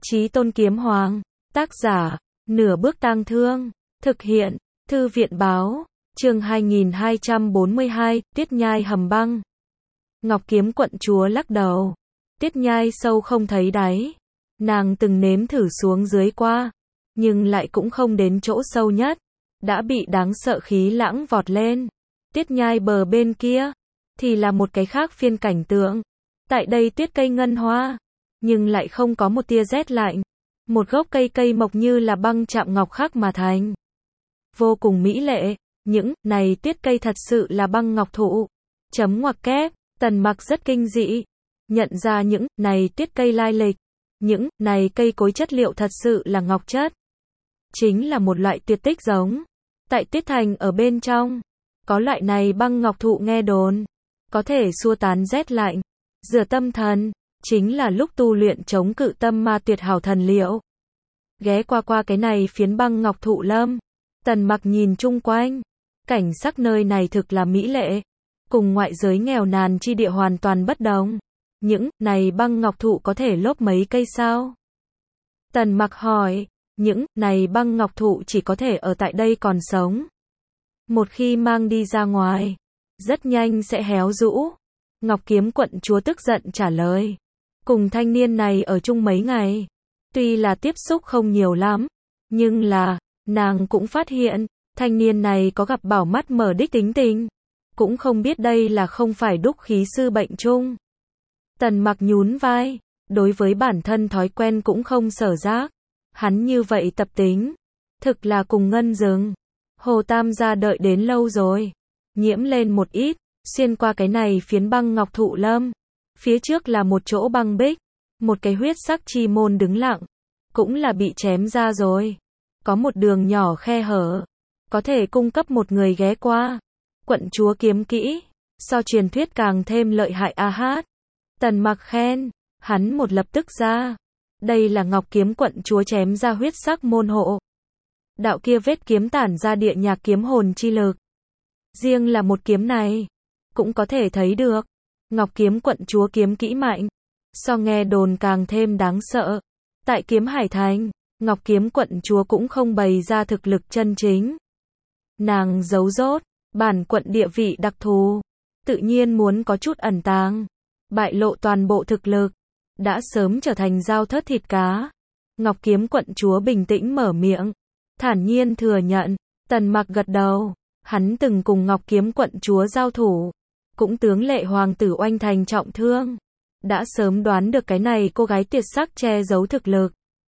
Chí Tôn Kiếm Hoàng, tác giả, Nửa Bước Tang Thương, thực hiện, Thư viện báo, chương 2242, Tuyết Nhai hầm băng. Ngọc Kiếm quận chúa lắc đầu. Tuyết Nhai sâu không thấy đáy. Nàng từng nếm thử xuống dưới qua, nhưng lại cũng không đến chỗ sâu nhất, đã bị đáng sợ khí lãng vọt lên. Tuyết Nhai bờ bên kia, thì là một cái khác phiên cảnh tượng. Tại đây tuyết cây ngân hoa, nhưng lại không có một tia rét lạnh. Một gốc cây mọc như là băng chạm ngọc khắc mà thành. Vô cùng mỹ lệ, những này tuyết cây thật sự là băng ngọc thụ. Chấm ngoặc kép, Tần Mặc rất kinh dị. Nhận ra những này tuyết cây lai lịch. Những này cây cối chất liệu thật sự là ngọc chất. Chính là một loại tuyệt tích giống. Tại Tuyết Thành ở bên trong, có loại này băng ngọc thụ nghe đồn, có thể xua tán rét lạnh, rửa tâm thần, chính là lúc tu luyện chống cự tâm ma tuyệt hảo thần liệu. Ghé qua cái này phiến băng ngọc thụ lâm, Tần Mặc nhìn chung quanh, cảnh sắc nơi này thực là mỹ lệ, cùng ngoại giới nghèo nàn chi địa hoàn toàn bất đồng. Những này băng ngọc thụ có thể lốp mấy cây sao? Tần Mặc hỏi. Những này băng ngọc thụ chỉ có thể ở tại đây còn sống. Một khi mang đi ra ngoài, rất nhanh sẽ héo rũ. Ngọc Kiếm quận chúa tức giận trả lời. Cùng thanh niên này ở chung mấy ngày, tuy là tiếp xúc không nhiều lắm, nhưng là, nàng cũng phát hiện, thanh niên này có gặp bảo mắt mở đích tính tình. Cũng không biết đây là không phải đúc khí sư bệnh chung. Tần Mặc nhún vai, đối với bản thân thói quen cũng không sở giác. Hắn như vậy tập tính, thực là cùng ngân rừng. Hồ Tam gia đợi đến lâu rồi, nhiễm lên một ít, xuyên qua cái này phiến băng ngọc thụ lâm. Phía trước là một chỗ băng bích, một cái huyết sắc chi môn đứng lặng, cũng là bị chém ra rồi. Có một đường nhỏ khe hở, có thể cung cấp một người ghé qua. Quận chúa kiếm kỹ, so truyền thuyết càng thêm lợi hại a hát. Tần Mặc khen, hắn một lập tức ra. Đây là Ngọc Kiếm quận chúa chém ra huyết sắc môn hộ. Đạo kia vết kiếm tản ra địa nhạc kiếm hồn chi lực. Riêng là một kiếm này, cũng có thể thấy được. Ngọc Kiếm quận chúa kiếm kỹ mạnh, so nghe đồn càng thêm đáng sợ. Tại Kiếm Hải Thành, Ngọc Kiếm quận chúa cũng không bày ra thực lực chân chính. Nàng giấu rốt, bản quận địa vị đặc thù, tự nhiên muốn có chút ẩn tàng, bại lộ toàn bộ thực lực. Đã sớm trở thành dao thớt thịt cá. Ngọc Kiếm quận chúa bình tĩnh mở miệng, thản nhiên thừa nhận. Tần Mặc gật đầu, hắn từng cùng Ngọc Kiếm quận chúa giao thủ, cũng tướng lệ hoàng tử oanh thành trọng thương. Đã sớm đoán được cái này cô gái tuyệt sắc che giấu thực lực.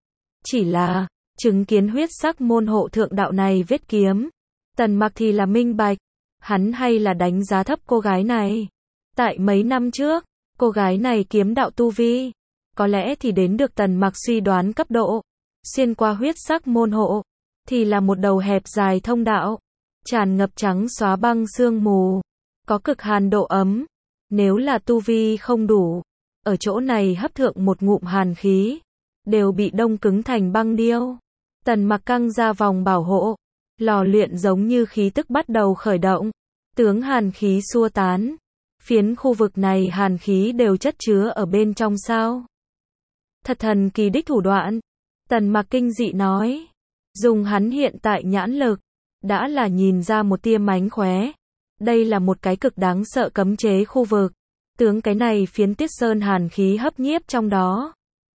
Chỉ là, chứng kiến huyết sắc môn hộ thượng đạo này vết kiếm, Tần Mặc thì là minh bạch, hắn hay là đánh giá thấp cô gái này. Tại mấy năm trước, cô gái này kiếm đạo tu vi, có lẽ thì đến được Tần Mặc suy đoán cấp độ. Xuyên qua huyết sắc môn hộ, thì là một đầu hẹp dài thông đạo, tràn ngập trắng xóa băng sương mù, có cực hàn độ ấm. Nếu là tu vi không đủ, ở chỗ này hấp thượng một ngụm hàn khí, đều bị đông cứng thành băng điêu. Tần Mặc căng ra vòng bảo hộ, lò luyện giống như khí tức bắt đầu khởi động, tướng hàn khí xua tán. Phiến khu vực này hàn khí đều chất chứa ở bên trong sao? Thật thần kỳ đích thủ đoạn. Tần Mặc kinh dị nói. Dùng hắn hiện tại nhãn lực, đã là nhìn ra một tia mánh khóe. Đây là một cái cực đáng sợ cấm chế khu vực. Tướng cái này phiến tiết sơn hàn khí hấp nhiếp trong đó.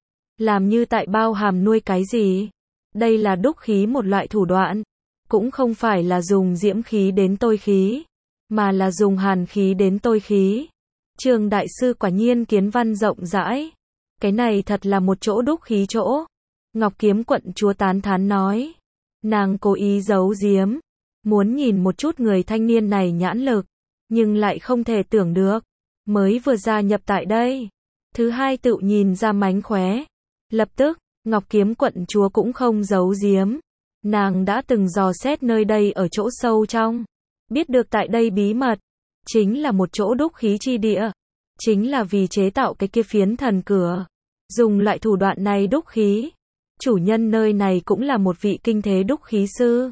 Làm như tại bao hàm nuôi cái gì? Đây là đúc khí một loại thủ đoạn. Cũng không phải là dùng diễm khí đến tôi khí, mà là dùng hàn khí đến tôi khí. Trường đại sư quả nhiên kiến văn rộng rãi. Cái này thật là một chỗ đúc khí chỗ. Ngọc Kiếm quận chúa tán thán nói. Nàng cố ý giấu giếm, muốn nhìn một chút người thanh niên này nhãn lực, nhưng lại không thể tưởng được. Mới vừa gia nhập tại đây, thứ hai tự nhìn ra mánh khóe. Lập tức, Ngọc Kiếm quận chúa cũng không giấu giếm. Nàng đã từng dò xét nơi đây ở chỗ sâu trong. Biết được tại đây bí mật, chính là một chỗ đúc khí chi địa. Chính là vì chế tạo cái kia phiến thần cửa. Dùng loại thủ đoạn này đúc khí. Chủ nhân nơi này cũng là một vị kinh thế đúc khí sư.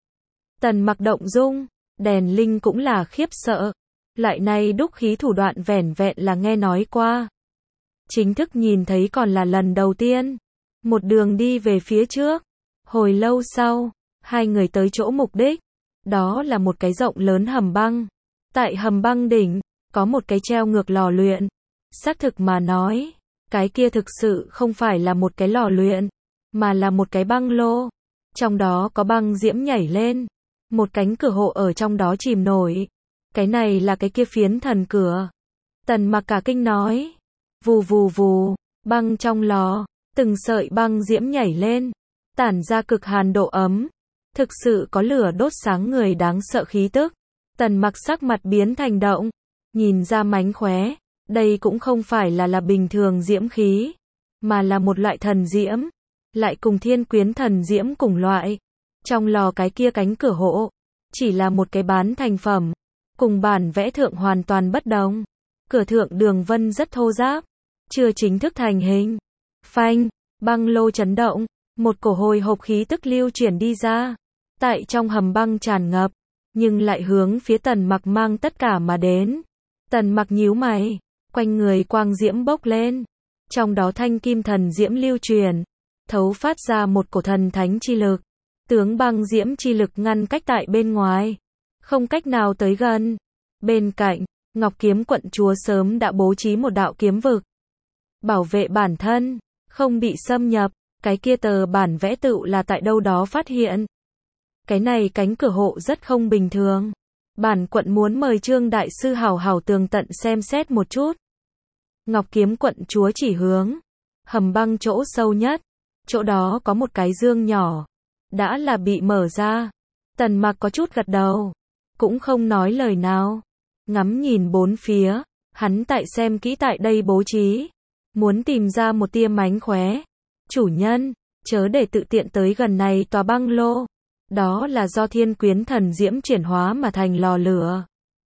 Tần Mặc động dung, đèn linh cũng là khiếp sợ. Loại này đúc khí thủ đoạn vẻn vẹn là nghe nói qua. Chính thức nhìn thấy còn là lần đầu tiên. một đường đi về phía trước. Hồi lâu sau, hai người tới chỗ mục đích. Đó là một cái rộng lớn hầm băng. Tại hầm băng đỉnh, có một cái treo ngược lò luyện. Xác thực mà nói, cái kia thực sự không phải là một cái lò luyện, mà là một cái băng lô. Trong đó có băng diễm nhảy lên. Một cánh cửa hộ ở trong đó chìm nổi. Cái này là cái kia phiến thần cửa. Tần Mặc cả kinh nói. Vù vù vù, băng trong lò, từng sợi băng diễm nhảy lên, tản ra cực hàn độ ấm. Thực sự có lửa đốt sáng người đáng sợ khí tức. Tần Mặc sắc mặt biến thành động, nhìn ra mánh khóe, đây cũng không phải là bình thường diễm khí, mà là một loại thần diễm, lại cùng thiên quyến thần diễm cùng loại. Trong lò cái kia cánh cửa hộ, chỉ là một cái bán thành phẩm, cùng bản vẽ thượng hoàn toàn bất đồng. Cửa thượng đường vân rất thô ráp, chưa chính thức thành hình. Phanh, băng lô chấn động, một cổ hồi hộp khí tức lưu chuyển đi ra. Tại trong hầm băng tràn ngập, nhưng lại hướng phía Tần Mặc mang tất cả mà đến. Tần Mặc nhíu mày, quanh người quang diễm bốc lên. Trong đó thanh kim thần diễm lưu truyền, thấu phát ra một cổ thần thánh chi lực. Tướng băng diễm chi lực ngăn cách tại bên ngoài, không cách nào tới gần. Bên cạnh, Ngọc Kiếm quận chúa sớm đã bố trí một đạo kiếm vực, bảo vệ bản thân, không bị xâm nhập. Cái kia tờ bản vẽ tựu là tại đâu đó phát hiện. Cái này cánh cửa hộ rất không bình thường. Bản quận muốn mời Trương đại sư hảo hảo tường tận xem xét một chút. Ngọc Kiếm quận chúa chỉ hướng hầm băng chỗ sâu nhất, chỗ đó có một cái dương nhỏ, đã là bị mở ra. Tần Mặc có chút gật đầu, cũng không nói lời nào, ngắm nhìn bốn phía. Hắn tại xem kỹ tại đây bố trí, muốn tìm ra một tia mánh khóe. Chủ nhân, chớ để tự tiện tới gần này tòa băng lô. Đó là do thiên quyến thần diễm chuyển hóa mà thành lò lửa.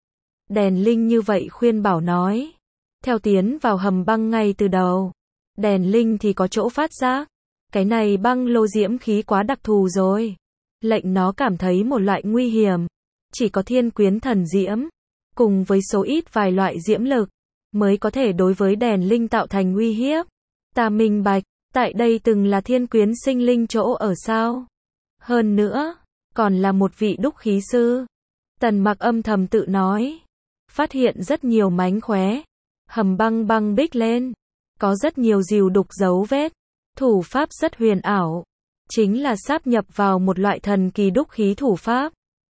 Đèn linh như vậy khuyên bảo nói. Theo tiến vào hầm băng ngay từ đầu, đèn linh thì có chỗ phát giác. Cái này băng lô diễm khí quá đặc thù rồi, lệnh nó cảm thấy một loại nguy hiểm. Chỉ có thiên quyến thần diễm, cùng với số ít vài loại diễm lực, mới có thể đối với đèn linh tạo thành uy hiếp. Ta minh bạch, tại đây từng là thiên quyến sinh linh chỗ ở sao? Hơn nữa, còn là một vị đúc khí sư. Tần Mặc âm thầm tự nói. Phát hiện rất nhiều mánh khóe. Hầm băng băng bích lên, có rất nhiều rìu đục dấu vết. Thủ pháp rất huyền ảo, chính là sáp nhập vào một loại thần kỳ đúc khí thủ pháp.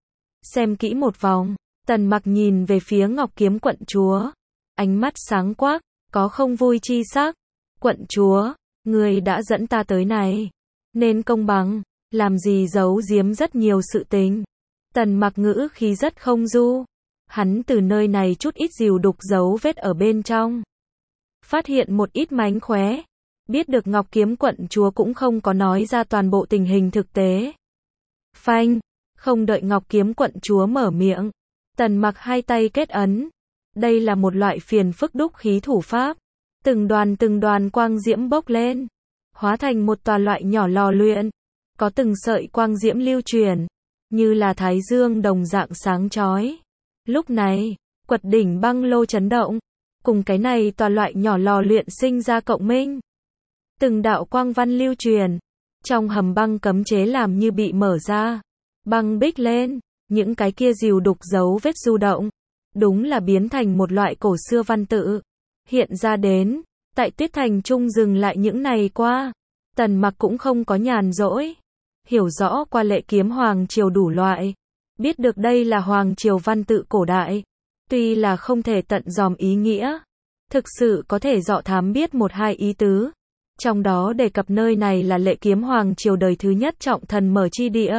Xem kỹ một vòng, Tần Mặc nhìn về phía Ngọc Kiếm quận chúa, ánh mắt sáng quắc, có không vui chi sắc. Quận chúa, người đã dẫn ta tới này, nên công bằng, làm gì giấu giếm rất nhiều sự tình. Tần Mặc ngữ khí rất không du. Hắn từ nơi này chút ít rìu đục dấu vết ở bên trong, phát hiện một ít mánh khóe. Biết được Ngọc Kiếm quận chúa cũng không có nói ra toàn bộ tình hình thực tế. Phanh, không đợi Ngọc Kiếm quận chúa mở miệng, Tần Mặc hai tay kết ấn. Đây là một loại phiền phức đúc khí thủ pháp. Từng đoàn quang diễm bốc lên, hóa thành một tòa loại nhỏ lò luyện, có từng sợi quang diễm lưu truyền, như là thái dương đồng dạng sáng chói. Lúc này, quật đỉnh băng lô chấn động, cùng cái này tòa loại nhỏ lò luyện sinh ra cộng minh. Từng đạo quang văn lưu truyền, trong hầm băng cấm chế làm như bị mở ra, băng bích lên, những cái kia rìu đục dấu vết du động, đúng là biến thành một loại cổ xưa văn tự, hiện ra đến. Tại Tuyết Thành Trung dừng lại những này qua, Tần Mặc cũng không có nhàn rỗi, hiểu rõ qua lệ kiếm hoàng triều đủ loại, biết được đây là hoàng triều văn tự cổ đại, tuy là không thể tận dòm ý nghĩa, thực sự có thể dọ thám biết một hai ý tứ. Trong đó đề cập nơi này là lệ kiếm hoàng triều đời thứ nhất trọng thần mở chi địa.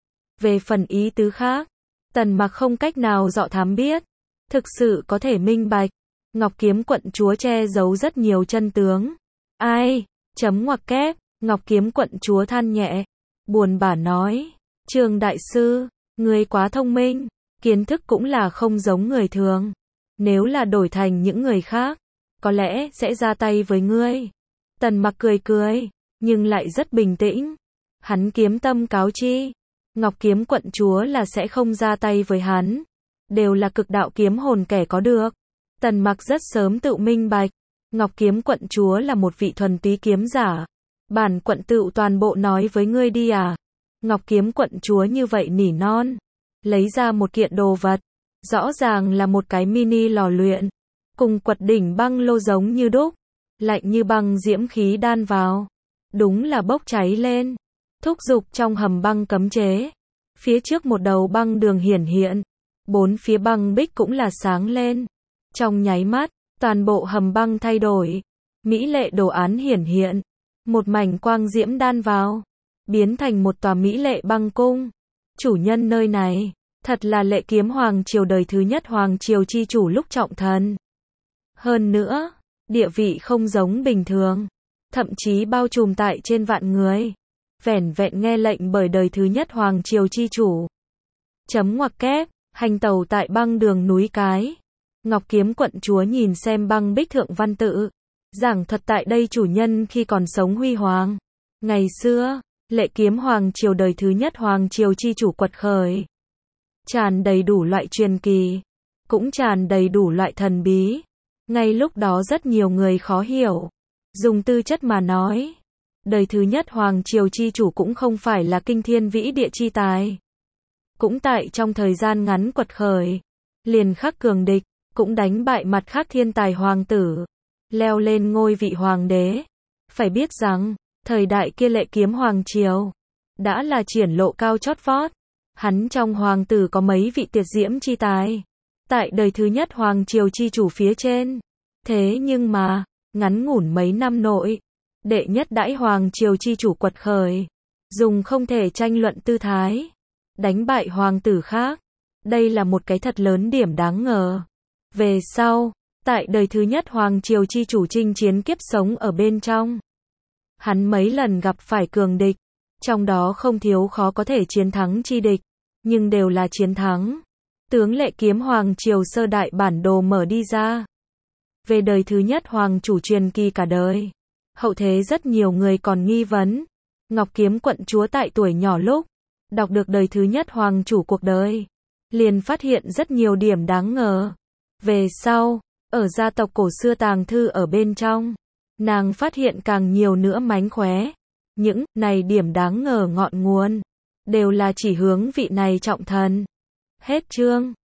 Về phần ý tứ khác, Tần Mặc không cách nào dọ thám biết, thực sự có thể minh bạch. Ngọc Kiếm quận chúa che giấu rất nhiều chân tướng. Ai? Chấm ngoặc kép. Ngọc Kiếm quận chúa than nhẹ, buồn bã nói. Trương đại sư, ngươi quá thông minh, kiến thức cũng là không giống người thường. Nếu là đổi thành những người khác, có lẽ sẽ ra tay với ngươi. Tần Mặc cười cười, nhưng lại rất bình tĩnh. Hắn kiếm tâm cáo chi, Ngọc Kiếm quận chúa là sẽ không ra tay với hắn. Đều là cực đạo kiếm hồn kẻ có được. Tần Mặc rất sớm tự minh bạch, Ngọc Kiếm quận chúa là một vị thuần túy kiếm giả, Bản quận tựu toàn bộ nói với ngươi đi à. Ngọc Kiếm quận chúa như vậy nỉ non. Lấy ra một kiện đồ vật. Rõ ràng là một cái mini lò luyện. Cùng quật đỉnh băng lô giống như đúc. Lạnh như băng diễm khí đan vào. Đúng là bốc cháy lên. Thúc giục trong hầm băng cấm chế. Phía trước một đầu băng đường hiển hiện. Bốn phía băng bích cũng là sáng lên. Trong nháy mắt, toàn bộ hầm băng thay đổi. Mỹ lệ đồ án hiển hiện. Một mảnh quang diễm đan vào. Biến thành một tòa mỹ lệ băng cung. Chủ nhân nơi này, thật là Lệ Kiếm Hoàng triều đời thứ nhất hoàng triều chi chủ lúc trọng thần. Hơn nữa, địa vị không giống bình thường. Thậm chí bao trùm tại trên vạn người. Vẻn vẹn nghe lệnh bởi đời thứ nhất hoàng triều chi chủ. Chấm ngoặc kép, hành tàu tại băng đường núi cái. Ngọc Kiếm quận chúa nhìn xem băng bích thượng văn tự. Giảng thuật tại đây chủ nhân khi còn sống huy hoàng. Ngày xưa, Lệ Kiếm Hoàng triều đời thứ nhất hoàng triều chi chủ quật khởi. Tràn đầy đủ loại truyền kỳ. Cũng tràn đầy đủ loại thần bí. Ngay lúc đó rất nhiều người khó hiểu. Dùng tư chất mà nói. Đời thứ nhất hoàng triều chi chủ cũng không phải là kinh thiên vĩ địa chi tài. Cũng tại trong thời gian ngắn quật khởi. Liền khắc cường địch. Cũng đánh bại mặt khác thiên tài hoàng tử. Leo lên ngôi vị hoàng đế. Phải biết rằng, thời đại kia Lệ Kiếm Hoàng triều đã là triển lộ cao chót vót. Hắn trong hoàng tử có mấy vị tuyệt diễm chi tài. Tại đời thứ nhất hoàng triều chi chủ phía trên. Thế nhưng mà, ngắn ngủn mấy năm nội, đệ nhất đãi hoàng triều chi chủ quật khởi. Dùng không thể tranh luận tư thái. Đánh bại hoàng tử khác. Đây là một cái thật lớn điểm đáng ngờ. Về sau, tại đời thứ nhất hoàng triều chi chủ chinh chiến kiếp sống ở bên trong. Hắn mấy lần gặp phải cường địch. Trong đó không thiếu khó có thể chiến thắng chi địch. Nhưng đều là chiến thắng. Tướng Lệ Kiếm Hoàng triều sơ đại bản đồ mở đi ra. Về đời thứ nhất hoàng chủ truyền kỳ cả đời. Hậu thế rất nhiều người còn nghi vấn. Ngọc Kiếm quận chúa tại tuổi nhỏ lúc. Đọc được đời thứ nhất hoàng chủ cuộc đời. Liền phát hiện rất nhiều điểm đáng ngờ. Về sau, ở gia tộc cổ xưa tàng thư ở bên trong. Nàng phát hiện càng nhiều nữa mánh khóe. Những này điểm đáng ngờ ngọn nguồn. Đều là chỉ hướng vị này trọng thần. Hết chương.